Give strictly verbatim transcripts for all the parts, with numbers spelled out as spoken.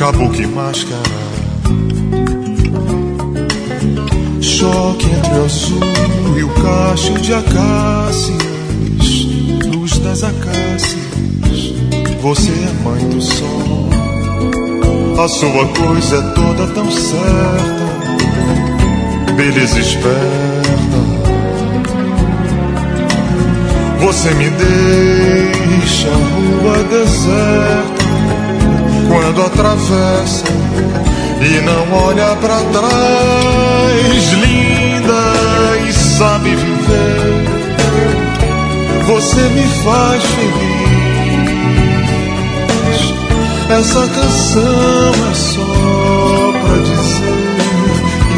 Kabuki máscara, choque entre o azul e o cacho de acácias, luz das acácias, você é mãe do sol. A sua coisa é toda tão certa, beleza esperta. Você me deixa a rua deserta quando atravessa e não olha pra trás. Linda e sabe viver, você me faz feliz. Essa canção é só pra dizer e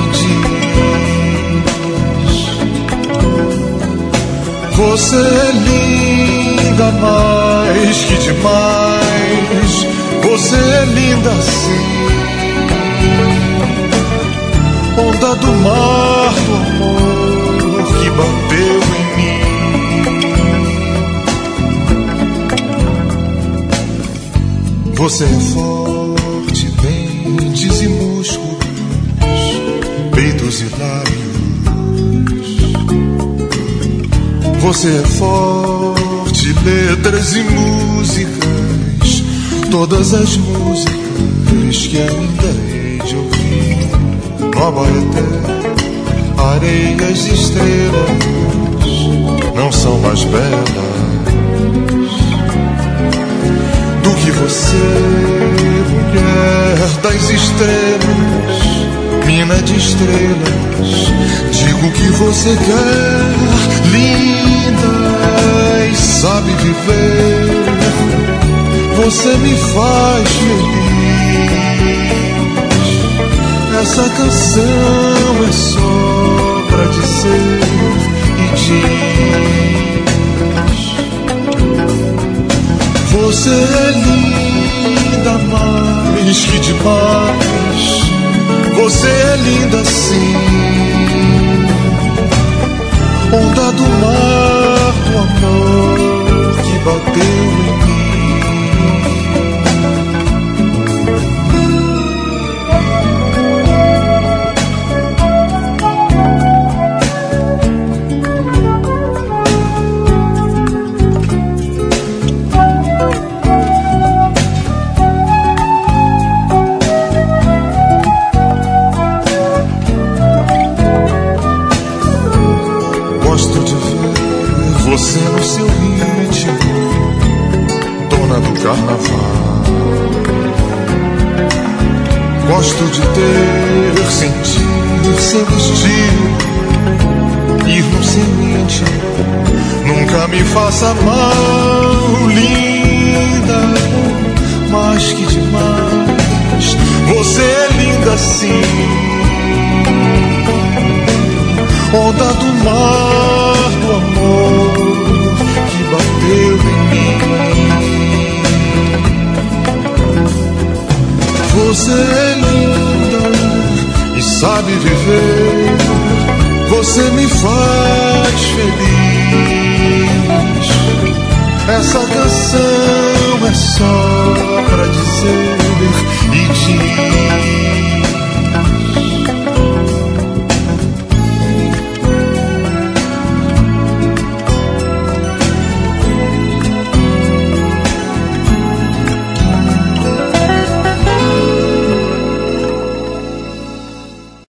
diz: você é linda mais que demais. Você é linda assim, onda do mar do amor que bateu em mim. Você é forte, dentes e músculos, peitos e lábios. Você é forte, letras e músicas, todas as músicas que ainda hei de ouvir. No Abaeté, areias e estrelas não são mais belas do que você, mulher das estrelas, mina de estrelas. Digo que você quer, linda e sabe viver. Você me faz feliz. Essa canção é só pra dizer e diz: você é linda mais que demais. Você é linda sim, onda do mar do amor que bateu em mim. Você no seu ritmo, dona do carnaval. Gosto de ter, sentir seu estilo, ir no seu íntimo, nunca me faça mal. Linda, mais que demais. Você é linda sim, onda do mar do amor que bateu em mim. Você é linda e sabe viver. Você me faz feliz. Essa canção é só pra dizer e dizer: